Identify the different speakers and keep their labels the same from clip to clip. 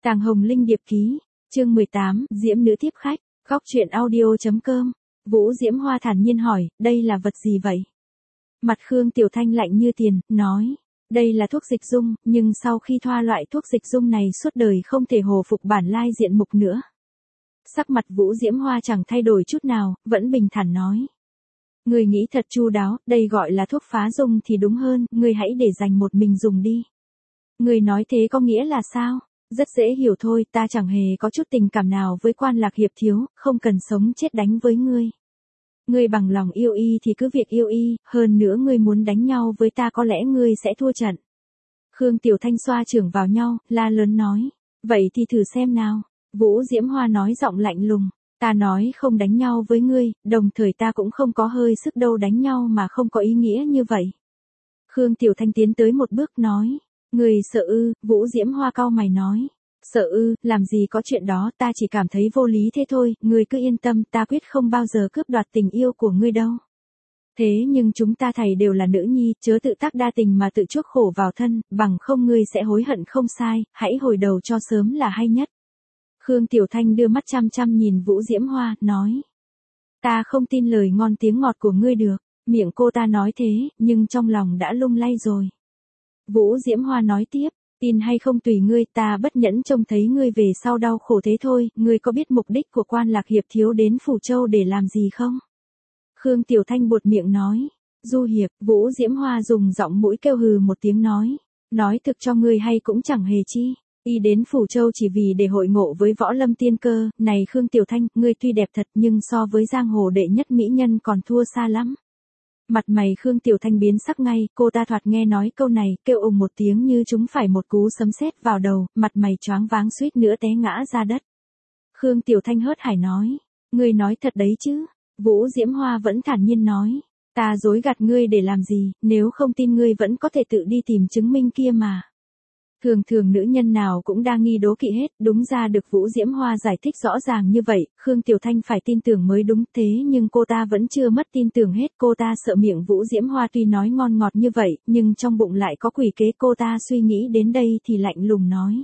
Speaker 1: Tàng Hồng Linh điệp ký, chương 18, Diễm nữ tiếp khách, góc truyện audio.com. Vũ Diễm Hoa thản nhiên hỏi, đây là vật gì vậy? Mặt Khương Tiểu Thanh lạnh như tiền, nói, đây là thuốc dịch dung, nhưng sau khi thoa loại thuốc dịch dung này suốt đời không thể hồi phục bản lai diện mục nữa. Sắc mặt Vũ Diễm Hoa chẳng thay đổi chút nào, vẫn bình thản nói. Người nghĩ thật chu đáo, đây gọi là thuốc phá dung thì đúng hơn, người hãy để dành một mình dùng đi. Người nói thế có nghĩa là sao? Rất dễ hiểu thôi, ta chẳng hề có chút tình cảm nào với Quan Lạc Hiệp thiếu, không cần sống chết đánh với ngươi. Ngươi bằng lòng yêu y thì cứ việc yêu y, hơn nữa ngươi muốn đánh nhau với ta có lẽ ngươi sẽ thua trận. Khương Tiểu Thanh xoa chưởng vào nhau, la lớn nói, vậy thì thử xem nào. Vũ Diễm Hoa nói giọng lạnh lùng, ta nói không đánh nhau với ngươi, đồng thời ta cũng không có hơi sức đâu đánh nhau mà không có ý nghĩa như vậy. Khương Tiểu Thanh tiến tới một bước nói, người sợ ư? Vũ Diễm Hoa cau mày nói, sợ ư? Làm gì có chuyện đó, ta chỉ cảm thấy vô lý thế thôi, ngươi cứ yên tâm, ta quyết không bao giờ cướp đoạt tình yêu của ngươi đâu. Thế nhưng chúng ta thầy đều là nữ nhi, chớ tự tác đa tình mà tự chuốc khổ vào thân, bằng không ngươi sẽ hối hận không sai, hãy hồi đầu cho sớm là hay nhất. Khương Tiểu Thanh đưa mắt chăm chăm nhìn Vũ Diễm Hoa, nói, ta không tin lời ngon tiếng ngọt của ngươi được. Miệng cô ta nói thế, nhưng trong lòng đã lung lay rồi. Vũ Diễm Hoa nói tiếp, tin hay không tùy ngươi, ta bất nhẫn trông thấy ngươi về sau đau khổ thế thôi, ngươi có biết mục đích của Quan Lạc Hiệp thiếu đến Phủ Châu để làm gì không? Khương Tiểu Thanh buột miệng nói, Du Hiệp. Vũ Diễm Hoa dùng giọng mũi kêu hừ một tiếng nói thực cho ngươi hay cũng chẳng hề chi. Y đến Phủ Châu chỉ vì để hội ngộ với Võ Lâm tiên cơ, này Khương Tiểu Thanh, ngươi tuy đẹp thật nhưng so với giang hồ đệ nhất mỹ nhân còn thua xa lắm. Mặt mày Khương Tiểu Thanh biến sắc ngay, cô ta thoạt nghe nói câu này, kêu một tiếng như chúng phải một cú sấm sét vào đầu, mặt mày choáng váng suýt nữa té ngã ra đất. Khương Tiểu Thanh hớt hải nói, ngươi nói thật đấy chứ? Vũ Diễm Hoa vẫn thản nhiên nói, ta dối gạt ngươi để làm gì, nếu không tin ngươi vẫn có thể tự đi tìm chứng minh kia mà. Thường nữ nhân nào cũng đa nghi đố kỵ hết, đúng ra được Vũ Diễm Hoa giải thích rõ ràng như vậy, Khương Tiểu Thanh phải tin tưởng mới đúng, thế nhưng cô ta vẫn chưa mất tin tưởng hết, cô ta sợ miệng Vũ Diễm Hoa tuy nói ngon ngọt như vậy, nhưng trong bụng lại có quỷ kế, cô ta suy nghĩ đến đây thì lạnh lùng nói.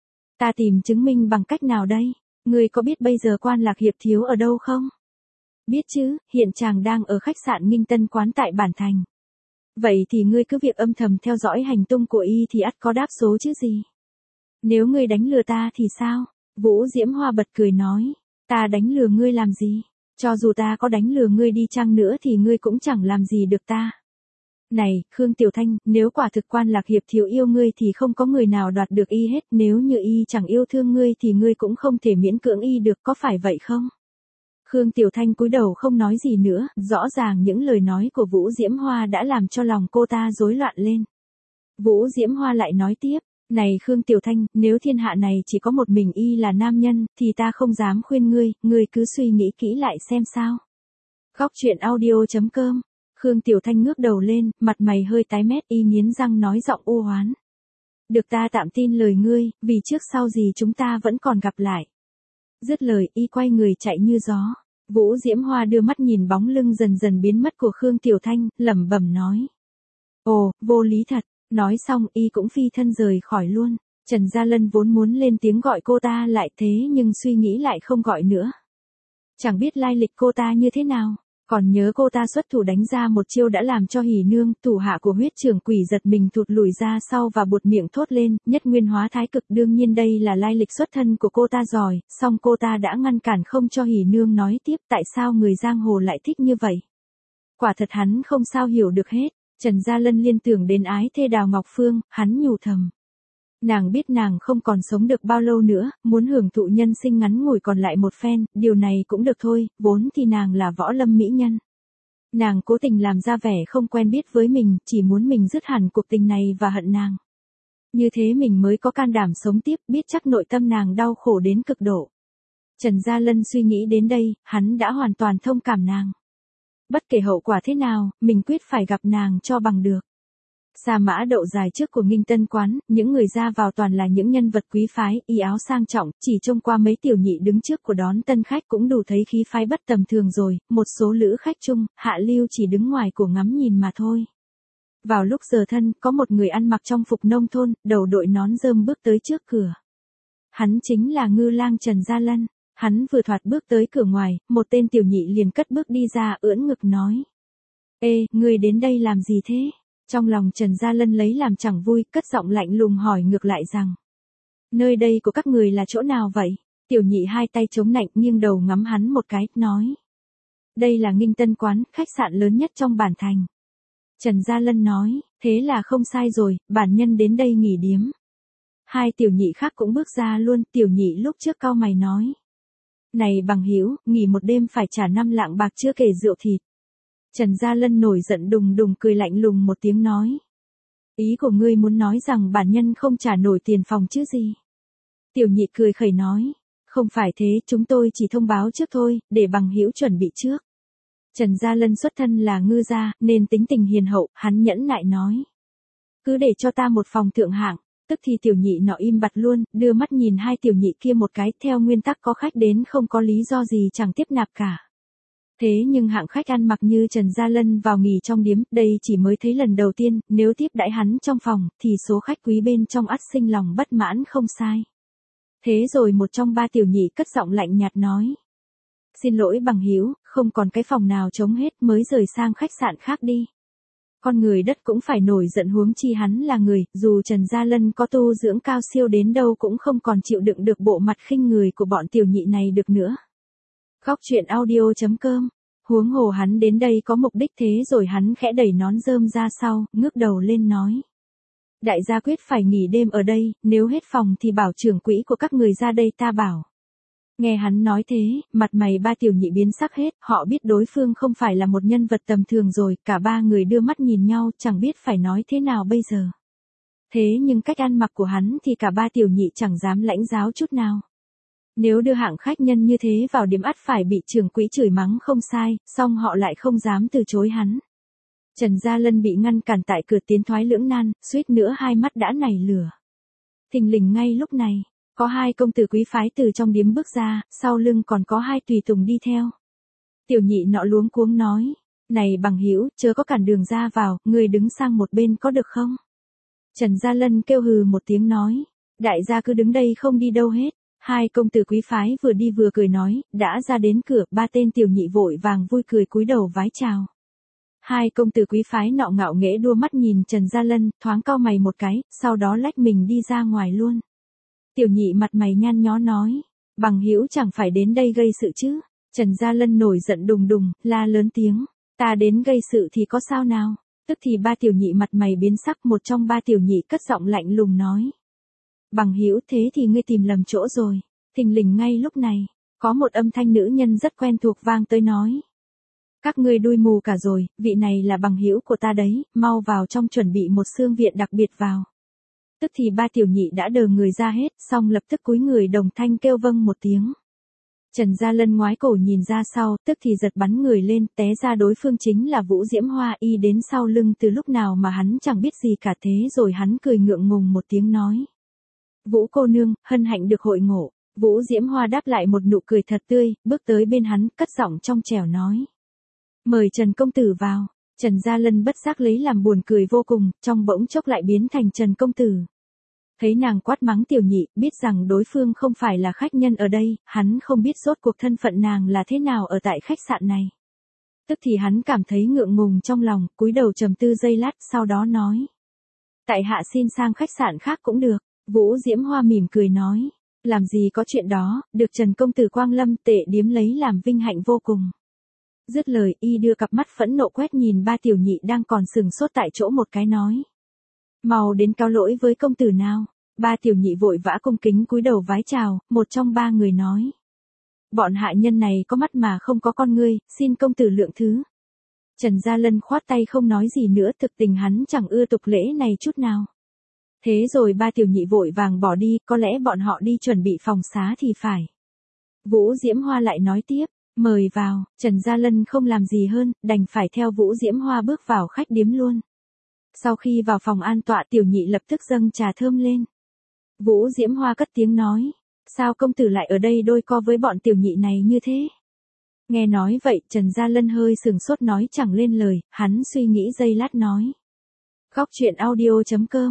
Speaker 1: Ta tìm chứng minh bằng cách nào đây? Ngươi có biết bây giờ Quan Lạc Hiệp thiếu ở đâu không? Biết chứ, hiện chàng đang ở khách sạn Nghinh Tân Quán tại Bản Thành. Vậy thì ngươi cứ việc âm thầm theo dõi hành tung của y thì ắt có đáp số chứ gì. Nếu ngươi đánh lừa ta thì sao? Vũ Diễm Hoa bật cười nói, ta đánh lừa ngươi làm gì? Cho dù ta có đánh lừa ngươi đi chăng nữa thì ngươi cũng chẳng làm gì được ta. Này, Khương Tiểu Thanh, nếu quả thực Quan Lạc Hiệp thiếu yêu ngươi thì không có người nào đoạt được y hết, nếu như y chẳng yêu thương ngươi thì ngươi cũng không thể miễn cưỡng y được, có phải vậy không? Khương Tiểu Thanh cúi đầu không nói gì nữa, rõ ràng những lời nói của Vũ Diễm Hoa đã làm cho lòng cô ta rối loạn lên. Vũ Diễm Hoa lại nói tiếp, này Khương Tiểu Thanh, nếu thiên hạ này chỉ có một mình y là nam nhân, thì ta không dám khuyên ngươi cứ suy nghĩ kỹ lại xem sao. Góc truyện audio.com. Khương Tiểu Thanh ngước đầu lên, mặt mày hơi tái mét, y nghiến răng nói giọng u oán. Được ta tạm tin lời ngươi, vì trước sau gì chúng ta vẫn còn gặp lại. Dứt lời, y quay người chạy như gió. Vũ Diễm Hoa đưa mắt nhìn bóng lưng dần dần biến mất của Khương Tiểu Thanh, lẩm bẩm nói. Ồ, vô lý thật. Nói xong y cũng phi thân rời khỏi luôn. Trần Gia Lân vốn muốn lên tiếng gọi cô ta lại thế nhưng suy nghĩ lại không gọi nữa. Chẳng biết lai lịch cô ta như thế nào. Còn nhớ cô ta xuất thủ đánh ra một chiêu đã làm cho Hỉ Nương, thủ hạ của Huyết Trưởng Quỷ giật mình thụt lùi ra sau và buột miệng thốt lên, nhất nguyên hóa thái cực. Đương nhiên đây là lai lịch xuất thân của cô ta rồi, song cô ta đã ngăn cản không cho Hỉ Nương nói tiếp tại sao người giang hồ lại thích như vậy. Quả thật hắn không sao hiểu được hết. Trần Gia Lân liên tưởng đến ái thê Đào Ngọc Phương, hắn nhủ thầm. Nàng biết nàng không còn sống được bao lâu nữa, muốn hưởng thụ nhân sinh ngắn ngủi còn lại một phen, điều này cũng được thôi, vốn thì nàng là võ lâm mỹ nhân. Nàng cố tình làm ra vẻ không quen biết với mình, chỉ muốn mình dứt hẳn cuộc tình này và hận nàng. Như thế mình mới có can đảm sống tiếp, biết chắc nội tâm nàng đau khổ đến cực độ. Trần Gia Lân suy nghĩ đến đây, hắn đã hoàn toàn thông cảm nàng. Bất kể hậu quả thế nào, mình quyết phải gặp nàng cho bằng được. Sa mã đậu dài trước của Nghinh Tân Quán, những người ra vào toàn là những nhân vật quý phái, y áo sang trọng, chỉ trông qua mấy tiểu nhị đứng trước của đón tân khách cũng đủ thấy khí phái bất tầm thường rồi, một số lữ khách chung, hạ lưu chỉ đứng ngoài của ngắm nhìn mà thôi. Vào lúc giờ thân, có một người ăn mặc trong phục nông thôn, đầu đội nón rơm bước tới trước cửa. Hắn chính là Ngư Lang Trần Gia Lân. Hắn vừa thoạt bước tới cửa ngoài, một tên tiểu nhị liền cất bước đi ra ưỡn ngực nói. Ê, ngươi đến đây làm gì thế? Trong lòng Trần Gia Lân lấy làm chẳng vui, cất giọng lạnh lùng hỏi ngược lại rằng. Nơi đây của các người là chỗ nào vậy? Tiểu nhị hai tay chống nạnh nghiêng đầu ngắm hắn một cái, nói. Đây là Nghinh Tân quán, khách sạn lớn nhất trong bản thành. Trần Gia Lân nói, thế là không sai rồi, bản nhân đến đây nghỉ điếm. Hai tiểu nhị khác cũng bước ra luôn, tiểu nhị lúc trước cau mày nói. Này bằng hữu, nghỉ một đêm phải trả 5 lạng bạc chưa kể rượu thịt. Trần Gia Lân nổi giận đùng đùng cười lạnh lùng một tiếng nói. Ý của ngươi muốn nói rằng bản nhân không trả nổi tiền phòng chứ gì? Tiểu nhị cười khẩy nói. Không phải thế, chúng tôi chỉ thông báo trước thôi, để bằng hữu chuẩn bị trước. Trần Gia Lân xuất thân là ngư gia, nên tính tình hiền hậu, hắn nhẫn nại nói. Cứ để cho ta một phòng thượng hạng. Tức thì tiểu nhị nọ im bặt luôn, đưa mắt nhìn hai tiểu nhị kia một cái, theo nguyên tắc có khách đến không có lý do gì chẳng tiếp nạp cả. Thế nhưng hạng khách ăn mặc như Trần Gia Lân vào nghỉ trong điếm, đây chỉ mới thấy lần đầu tiên, nếu tiếp đãi hắn trong phòng, thì số khách quý bên trong ắt sinh lòng bất mãn không sai. Thế rồi một trong ba tiểu nhị cất giọng lạnh nhạt nói. Xin lỗi bằng hữu, không còn cái phòng nào trống hết mới rời sang khách sạn khác đi. Con người đất cũng phải nổi giận huống chi hắn là người, dù Trần Gia Lân có tu dưỡng cao siêu đến đâu cũng không còn chịu đựng được bộ mặt khinh người của bọn tiểu nhị này được nữa. Góc truyện audio.com. Huống hồ hắn đến đây có mục đích, thế rồi hắn khẽ đẩy nón rơm ra sau, ngước đầu lên nói. Đại gia quyết phải nghỉ đêm ở đây, nếu hết phòng thì bảo trưởng quỹ của các người ra đây ta bảo. Nghe hắn nói thế, mặt mày ba tiểu nhị biến sắc hết, họ biết đối phương không phải là một nhân vật tầm thường rồi, cả ba người đưa mắt nhìn nhau, chẳng biết phải nói thế nào bây giờ. Thế nhưng cách ăn mặc của hắn thì cả ba tiểu nhị chẳng dám lãnh giáo chút nào. Nếu đưa hạng khách nhân như thế vào điểm ắt phải bị trưởng quỹ chửi mắng không sai, song họ lại không dám từ chối hắn. Trần Gia Lân bị ngăn cản tại cửa tiến thoái lưỡng nan, suýt nữa hai mắt đã nảy lửa. Thình lình ngay lúc này, có hai công tử quý phái từ trong điếm bước ra, sau lưng còn có hai tùy tùng đi theo. Tiểu nhị nọ luống cuống nói, này bằng hữu, chớ có cản đường ra vào, người đứng sang một bên có được không? Trần Gia Lân kêu hừ một tiếng nói, đại gia cứ đứng đây không đi đâu hết. Hai công tử quý phái vừa đi vừa cười nói, đã ra đến cửa, ba tên tiểu nhị vội vàng vui cười cúi đầu vái chào. Hai công tử quý phái nọ ngạo nghễ đua mắt nhìn Trần Gia Lân, thoáng cau mày một cái, sau đó lách mình đi ra ngoài luôn. Tiểu nhị mặt mày nhăn nhó nói, bằng hữu chẳng phải đến đây gây sự chứ? Trần Gia Lân nổi giận đùng đùng, la lớn tiếng, ta đến gây sự thì có sao nào? Tức thì ba tiểu nhị mặt mày biến sắc, một trong ba tiểu nhị cất giọng lạnh lùng nói. Bằng hữu, thế thì ngươi tìm lầm chỗ rồi. Thình lình ngay lúc này, có một âm thanh nữ nhân rất quen thuộc vang tới nói. Các ngươi đuôi mù cả rồi, vị này là bằng hữu của ta đấy, mau vào trong chuẩn bị một xương viện đặc biệt vào. Tức thì ba tiểu nhị đã đờ người ra hết, xong lập tức cúi người đồng thanh kêu vâng một tiếng. Trần Gia Lân ngoái cổ nhìn ra sau, tức thì giật bắn người lên, té ra đối phương chính là Vũ Diễm Hoa, y đến sau lưng từ lúc nào mà hắn chẳng biết gì cả, thế rồi hắn cười ngượng ngùng một tiếng nói. Vũ cô nương, hân hạnh được hội ngộ. Vũ Diễm Hoa đáp lại một nụ cười thật tươi, bước tới bên hắn, cất giọng trong trẻo nói. Mời Trần công tử vào. Trần Gia Lân bất giác lấy làm buồn cười vô cùng, trong bỗng chốc lại biến thành Trần công tử. Thấy nàng quát mắng tiểu nhị, biết rằng đối phương không phải là khách nhân ở đây, hắn không biết rốt cuộc thân phận nàng là thế nào ở tại khách sạn này. Tức thì hắn cảm thấy ngượng ngùng trong lòng, cúi đầu trầm tư giây lát, sau đó nói. Tại hạ xin sang khách sạn khác cũng được. Vũ Diễm Hoa mỉm cười nói, làm gì có chuyện đó, được Trần công tử quang lâm, tệ điếm lấy làm vinh hạnh vô cùng. Dứt lời, y đưa cặp mắt phẫn nộ quét nhìn ba tiểu nhị đang còn sừng sốt tại chỗ một cái nói. Mau đến cáo lỗi với công tử nào. Ba tiểu nhị vội vã cung kính cúi đầu vái chào, một trong ba người nói. Bọn hạ nhân này có mắt mà không có con ngươi, xin công tử lượng thứ. Trần Gia Lân khoát tay không nói gì nữa, thực tình hắn chẳng ưa tục lễ này chút nào. Thế rồi ba tiểu nhị vội vàng bỏ đi, có lẽ bọn họ đi chuẩn bị phòng xá thì phải. Vũ Diễm Hoa lại nói tiếp, mời vào. Trần Gia Lân không làm gì hơn, đành phải theo Vũ Diễm Hoa bước vào khách điếm luôn. Sau khi vào phòng an tọa, tiểu nhị lập tức dâng trà thơm lên. Vũ Diễm Hoa cất tiếng nói, sao công tử lại ở đây đôi co với bọn tiểu nhị này như thế? Nghe nói vậy, Trần Gia Lân hơi sừng sốt nói chẳng lên lời, hắn suy nghĩ giây lát nói. Góc truyện audio.com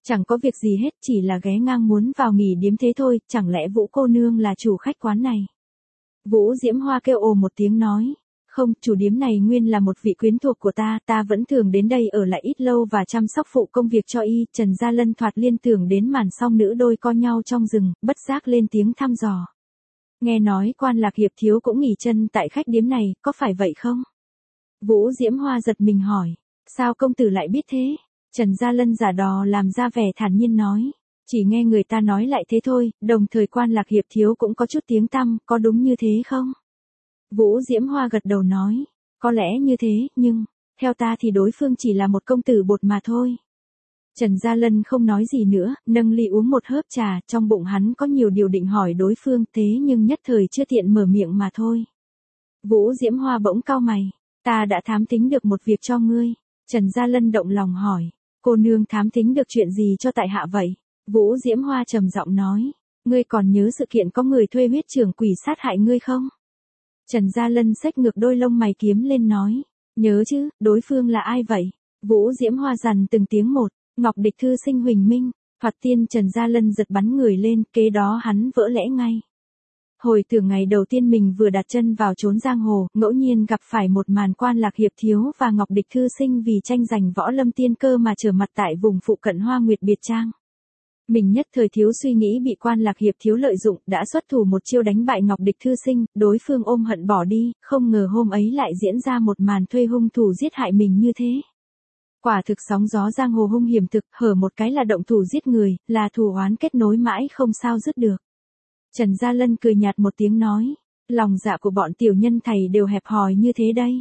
Speaker 1: Chẳng có việc gì hết, chỉ là ghé ngang muốn vào nghỉ điếm thế thôi, chẳng lẽ Vũ cô nương là chủ khách quán này? Vũ Diễm Hoa kêu ồ một tiếng nói. Không, chủ điếm này nguyên là một vị quyến thuộc của ta vẫn thường đến đây ở lại ít lâu và chăm sóc phụ công việc cho y. Trần Gia Lân thoạt liên tưởng đến màn song nữ đôi co nhau trong rừng, bất giác lên tiếng thăm dò. Nghe nói Quan Lạc Hiệp thiếu cũng nghỉ chân tại khách điếm này, có phải vậy không? Vũ Diễm Hoa giật mình hỏi. Sao công tử lại biết thế? Trần Gia Lân giả đò làm ra vẻ thản nhiên nói. Chỉ nghe người ta nói lại thế thôi, đồng thời Quan Lạc Hiệp thiếu cũng có chút tiếng tăm, có đúng như thế không? Vũ Diễm Hoa gật đầu nói. Có lẽ như thế, nhưng, theo ta thì đối phương chỉ là một công tử bột mà thôi. Trần Gia Lân không nói gì nữa, nâng ly uống một hớp trà, trong bụng hắn có nhiều điều định hỏi đối phương, thế nhưng nhất thời chưa tiện mở miệng mà thôi. Vũ Diễm Hoa bỗng cau mày. Ta đã thám tính được một việc cho ngươi. Trần Gia Lân động lòng hỏi. Cô nương thám tính được chuyện gì cho tại hạ vậy? Vũ Diễm Hoa trầm giọng nói. Ngươi còn nhớ sự kiện có người thuê huyết trưởng quỷ sát hại ngươi không? Trần Gia Lân xách ngược đôi lông mày kiếm lên nói. Nhớ chứ, đối phương là ai vậy? Vũ Diễm Hoa dằn từng tiếng một. Ngọc Địch Thư Sinh Huỳnh Minh. Thoạt tiên Trần Gia Lân giật bắn người lên, kế đó hắn vỡ lẽ ngay. Hồi tưởng ngày đầu tiên mình vừa đặt chân vào chốn giang hồ, ngẫu nhiên gặp phải một màn Quan Lạc Hiệp thiếu và Ngọc Địch Thư Sinh vì tranh giành võ lâm tiên cơ mà trở mặt tại vùng phụ cận Hoa Nguyệt Biệt Trang. Mình nhất thời thiếu suy nghĩ bị Quan Lạc Hiệp thiếu lợi dụng, đã xuất thủ một chiêu đánh bại Ngọc Địch Thư Sinh, đối phương ôm hận bỏ đi, không ngờ hôm ấy lại diễn ra một màn thuê hung thủ giết hại mình như thế. Quả thực sóng gió giang hồ hung hiểm thực, hở một cái là động thủ giết người, là thù oán kết nối mãi không sao dứt được. Trần Gia Lân cười nhạt một tiếng nói, lòng dạ của bọn tiểu nhân thầy đều hẹp hòi như thế đây.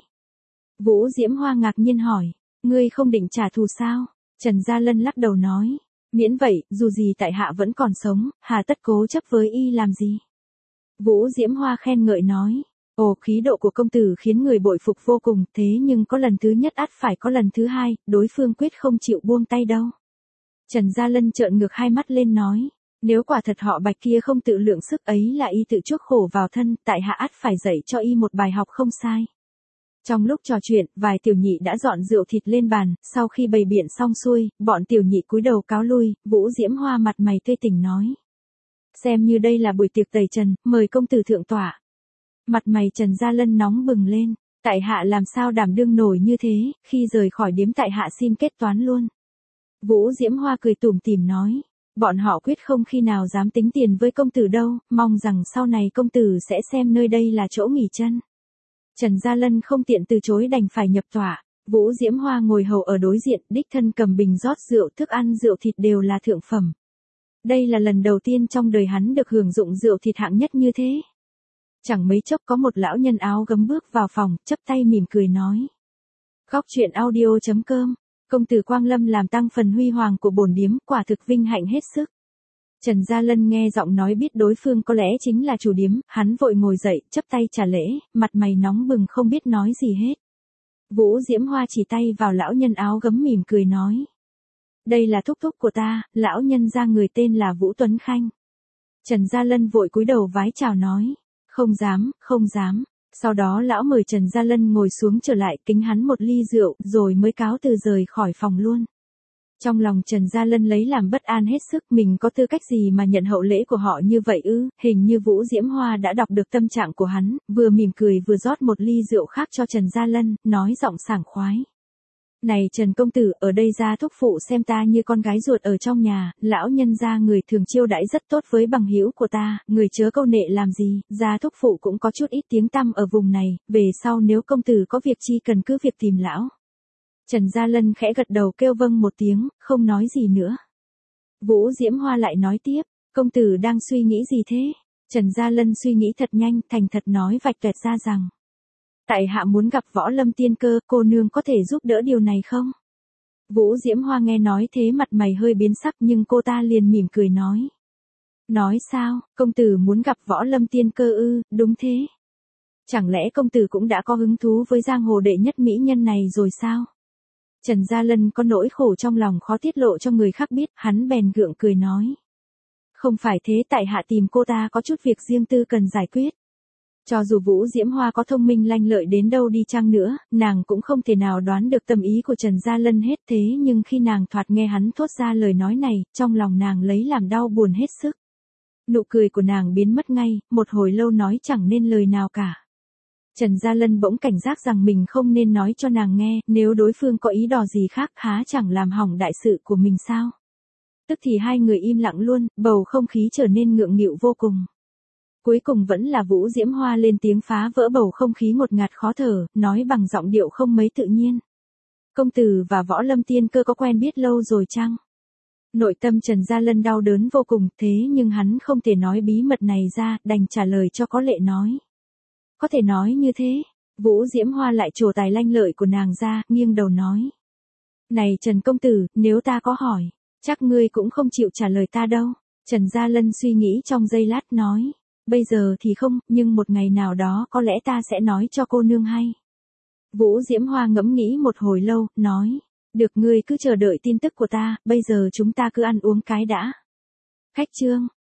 Speaker 1: Vũ Diễm Hoa ngạc nhiên hỏi, ngươi không định trả thù sao? Trần Gia Lân lắc đầu nói, miễn vậy, dù gì tại hạ vẫn còn sống, hà tất cố chấp với y làm gì? Vũ Diễm Hoa khen ngợi nói, ồ, khí độ của công tử khiến người bội phục vô cùng, thế nhưng có lần thứ nhất ắt phải có lần thứ hai, đối phương quyết không chịu buông tay đâu. Trần Gia Lân trợn ngược hai mắt lên nói, nếu quả thật họ Bạch kia không tự lượng sức ấy là y tự chuốc khổ vào thân, tại hạ ắt phải dạy cho y một bài học không sai. Trong lúc trò chuyện, vài tiểu nhị đã dọn rượu thịt lên bàn, sau khi bày biện xong xuôi, bọn tiểu nhị cúi đầu cáo lui, Vũ Diễm Hoa mặt mày tươi tỉnh nói. Xem như đây là buổi tiệc tẩy trần, mời công tử thượng tọa. Mặt mày Trần Gia Lân nóng bừng lên, tại hạ làm sao đảm đương nổi như thế, khi rời khỏi điếm tại hạ xin kết toán luôn. Vũ Diễm Hoa cười tủm tỉm nói, bọn họ quyết không khi nào dám tính tiền với công tử đâu, mong rằng sau này công tử sẽ xem nơi đây là chỗ nghỉ chân. Trần Gia Lân không tiện từ chối đành phải nhập tọa, Vũ Diễm Hoa ngồi hầu ở đối diện, đích thân cầm bình rót rượu, thức ăn rượu thịt đều là thượng phẩm. Đây là lần đầu tiên trong đời hắn được hưởng dụng rượu thịt hạng nhất như thế. Chẳng mấy chốc có một lão nhân áo gấm bước vào phòng, chắp tay mỉm cười nói. Góc truyện audio.com, công tử Quang Lâm làm tăng phần huy hoàng của bổn điếm, quả thực vinh hạnh hết sức. Trần Gia Lân nghe giọng nói biết đối phương có lẽ chính là chủ điếm, hắn vội ngồi dậy, chắp tay trả lễ, mặt mày nóng bừng không biết nói gì hết. Vũ Diễm Hoa chỉ tay vào lão nhân áo gấm mỉm cười nói. Đây là thúc thúc của ta, lão nhân ra người tên là Vũ Tuấn Khanh. Trần Gia Lân vội cúi đầu vái chào nói. Không dám, không dám. Sau đó lão mời Trần Gia Lân ngồi xuống trở lại, kính hắn một ly rượu, rồi mới cáo từ rời khỏi phòng luôn. Trong lòng Trần Gia Lân lấy làm bất an hết sức, mình có tư cách gì mà nhận hậu lễ của họ như vậy ư? Hình như Vũ Diễm Hoa đã đọc được tâm trạng của hắn, vừa mỉm cười vừa rót một ly rượu khác cho Trần Gia Lân, nói giọng sảng khoái. Này Trần công tử, ở đây gia thúc phụ xem ta như con gái ruột ở trong nhà, lão nhân gia người thường chiêu đãi rất tốt với bằng hữu của ta, người chớ câu nệ làm gì, gia thúc phụ cũng có chút ít tiếng tăm ở vùng này, về sau nếu công tử có việc chi cần cứ việc tìm lão. Trần Gia Lân khẽ gật đầu kêu vâng một tiếng, không nói gì nữa. Vũ Diễm Hoa lại nói tiếp, công tử đang suy nghĩ gì thế? Trần Gia Lân suy nghĩ thật nhanh, thành thật nói vạch tuệt ra rằng. Tại hạ muốn gặp Võ Lâm tiên cơ, cô nương có thể giúp đỡ điều này không? Vũ Diễm Hoa nghe nói thế mặt mày hơi biến sắc nhưng cô ta liền mỉm cười nói. Nói sao, công tử muốn gặp Võ Lâm tiên cơ ư, đúng thế. Chẳng lẽ công tử cũng đã có hứng thú với giang hồ đệ nhất mỹ nhân này rồi sao? Trần Gia Lân có nỗi khổ trong lòng khó tiết lộ cho người khác biết, hắn bèn gượng cười nói. Không phải thế, tại hạ tìm cô ta có chút việc riêng tư cần giải quyết. Cho dù Vũ Diễm Hoa có thông minh lanh lợi đến đâu đi chăng nữa, nàng cũng không thể nào đoán được tâm ý của Trần Gia Lân hết, thế nhưng khi nàng thoạt nghe hắn thốt ra lời nói này, trong lòng nàng lấy làm đau buồn hết sức. Nụ cười của nàng biến mất ngay, một hồi lâu nói chẳng nên lời nào cả. Trần Gia Lân bỗng cảnh giác rằng mình không nên nói cho nàng nghe, nếu đối phương có ý đồ gì khác há chẳng làm hỏng đại sự của mình sao. Tức thì hai người im lặng luôn, bầu không khí trở nên ngượng nghịu vô cùng. Cuối cùng vẫn là Vũ Diễm Hoa lên tiếng phá vỡ bầu không khí ngột ngạt khó thở, nói bằng giọng điệu không mấy tự nhiên. Công tử và Võ Lâm Tiên Cơ có quen biết lâu rồi chăng? Nội tâm Trần Gia Lân đau đớn vô cùng, thế nhưng hắn không thể nói bí mật này ra, đành trả lời cho có lệ nói. Có thể nói như thế. Vũ Diễm Hoa lại trổ tài lanh lợi của nàng ra, nghiêng đầu nói. Này Trần công tử, nếu ta có hỏi, chắc ngươi cũng không chịu trả lời ta đâu. Trần Gia Lân suy nghĩ trong giây lát nói. Bây giờ thì không, nhưng một ngày nào đó có lẽ ta sẽ nói cho cô nương hay. Vũ Diễm Hoa ngẫm nghĩ một hồi lâu, nói. Được, ngươi cứ chờ đợi tin tức của ta, bây giờ chúng ta cứ ăn uống cái đã. Khách trương.